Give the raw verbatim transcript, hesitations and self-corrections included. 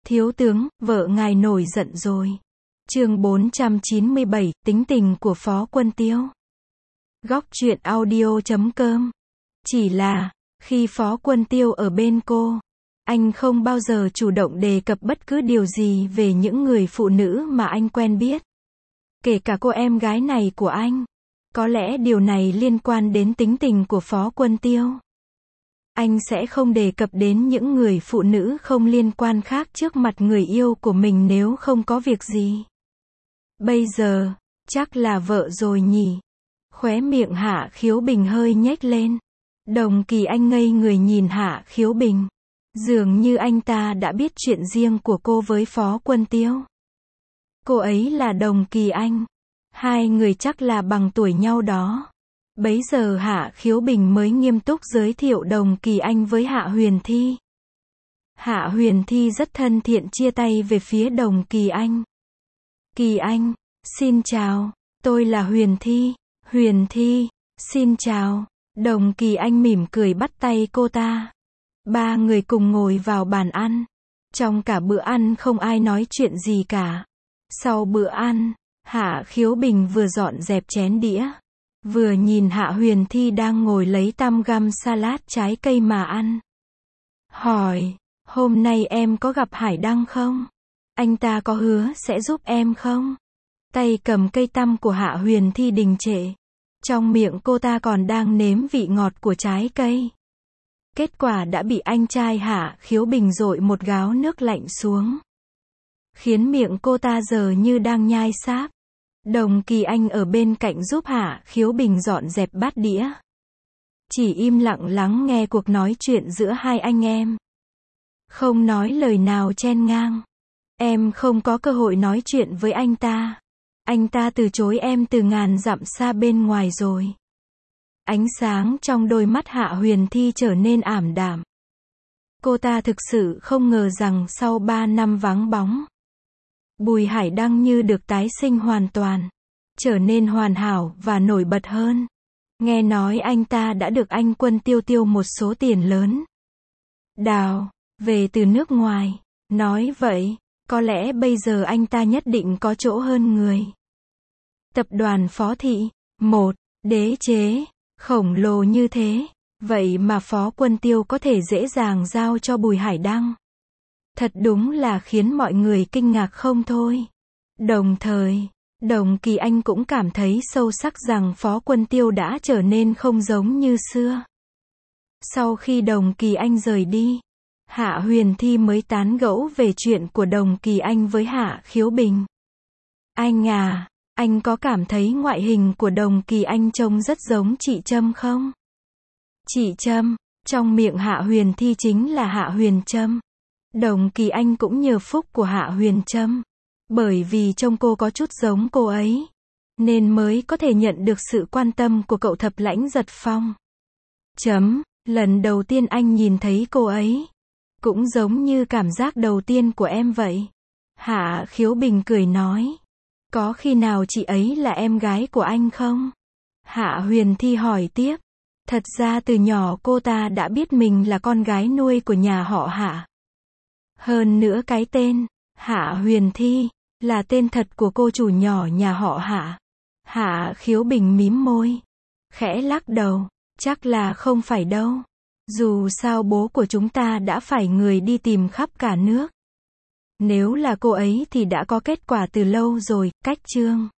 Thiếu tướng, vợ ngài nổi giận rồi. Chương bốn trăm chín mươi bảy, tính tình của Phó Quân Tiêu. Góc truyện audio chấm com. Chỉ là, khi Phó Quân Tiêu ở bên cô, anh không bao giờ chủ động đề cập bất cứ điều gì về những người phụ nữ mà anh quen biết. Kể cả cô em gái này của anh. Có lẽ điều này liên quan đến tính tình của Phó Quân Tiêu. Anh sẽ không đề cập đến những người phụ nữ không liên quan khác trước mặt người yêu của mình nếu không có việc gì. Bây giờ, chắc là vợ rồi nhỉ. Khóe miệng Hạ Khiếu Bình hơi nhếch lên. Đồng Kỳ Anh ngây người nhìn Hạ Khiếu Bình. Dường như anh ta đã biết chuyện riêng của cô với Phó Quân Tiêu. Cô ấy là Đồng Kỳ Anh. Hai người chắc là bằng tuổi nhau đó. Bấy giờ Hạ Khiếu Bình mới nghiêm túc giới thiệu Đồng Kỳ Anh với Hạ Huyền Thi. Hạ Huyền Thi rất thân thiện chia tay về phía Đồng Kỳ Anh. Kỳ Anh, xin chào, tôi là Huyền Thi. Huyền Thi, xin chào. Đồng Kỳ Anh mỉm cười bắt tay cô ta. Ba người cùng ngồi vào bàn ăn. Trong cả bữa ăn không ai nói chuyện gì cả. Sau bữa ăn, Hạ Khiếu Bình vừa dọn dẹp chén đĩa, vừa nhìn Hạ Huyền Thi đang ngồi lấy tăm găm salad trái cây mà ăn. Hỏi, hôm nay em có gặp Hải Đăng không? Anh ta có hứa sẽ giúp em không? Tay cầm cây tăm của Hạ Huyền Thi đình trệ. Trong miệng cô ta còn đang nếm vị ngọt của trái cây. Kết quả đã bị anh trai Hạ Khiếu Bình dội một gáo nước lạnh xuống. Khiến miệng cô ta giờ như đang nhai sáp. Đồng Kỳ Anh ở bên cạnh giúp Hạ Khiếu Bình dọn dẹp bát đĩa. Chỉ im lặng lắng nghe cuộc nói chuyện giữa hai anh em. Không nói lời nào chen ngang. Em không có cơ hội nói chuyện với anh ta. Anh ta từ chối em từ ngàn dặm xa bên ngoài rồi. Ánh sáng trong đôi mắt Hạ Huyền Thi trở nên ảm đạm. Cô ta thực sự không ngờ rằng sau ba năm vắng bóng, Bùi Hải Đăng như được tái sinh hoàn toàn, trở nên hoàn hảo và nổi bật hơn. Nghe nói anh ta đã được anh Quân Tiêu tiêu một số tiền lớn. Đào, về từ nước ngoài. Nói vậy, có lẽ bây giờ anh ta nhất định có chỗ hơn người. Tập đoàn Phó Thị, một, đế chế, khổng lồ như thế. Vậy mà Phó Quân Tiêu có thể dễ dàng giao cho Bùi Hải Đăng. Thật đúng là khiến mọi người kinh ngạc không thôi. Đồng thời, Đồng Kỳ Anh cũng cảm thấy sâu sắc rằng Phó Quân Tiêu đã trở nên không giống như xưa. Sau khi Đồng Kỳ Anh rời đi, Hạ Huyền Thi mới tán gẫu về chuyện của Đồng Kỳ Anh với Hạ Khiếu Bình. Anh à, anh có cảm thấy ngoại hình của Đồng Kỳ Anh trông rất giống chị Trâm không? Chị Trâm, trong miệng Hạ Huyền Thi chính là Hạ Huyền Trâm. Đồng Kỳ Anh cũng nhờ phúc của Hạ Huyền Trâm. Bởi vì trông cô có chút giống cô ấy, nên mới có thể nhận được sự quan tâm của cậu Thập Lãnh Giật Phong. Chấm, lần đầu tiên anh nhìn thấy cô ấy, cũng giống như cảm giác đầu tiên của em vậy. Hạ Khiếu Bình cười nói. Có khi nào chị ấy là em gái của anh không? Hạ Huyền Thi hỏi tiếp. Thật ra từ nhỏ cô ta đã biết mình là con gái nuôi của nhà họ Hạ. Hơn nữa cái tên, Hạ Huyền Thi, là tên thật của cô chủ nhỏ nhà họ Hạ. Hạ Khiếu Bình mím môi, khẽ lắc đầu, chắc là không phải đâu. Dù sao bố của chúng ta đã phải người đi tìm khắp cả nước. Nếu là cô ấy thì đã có kết quả từ lâu rồi, cách chương.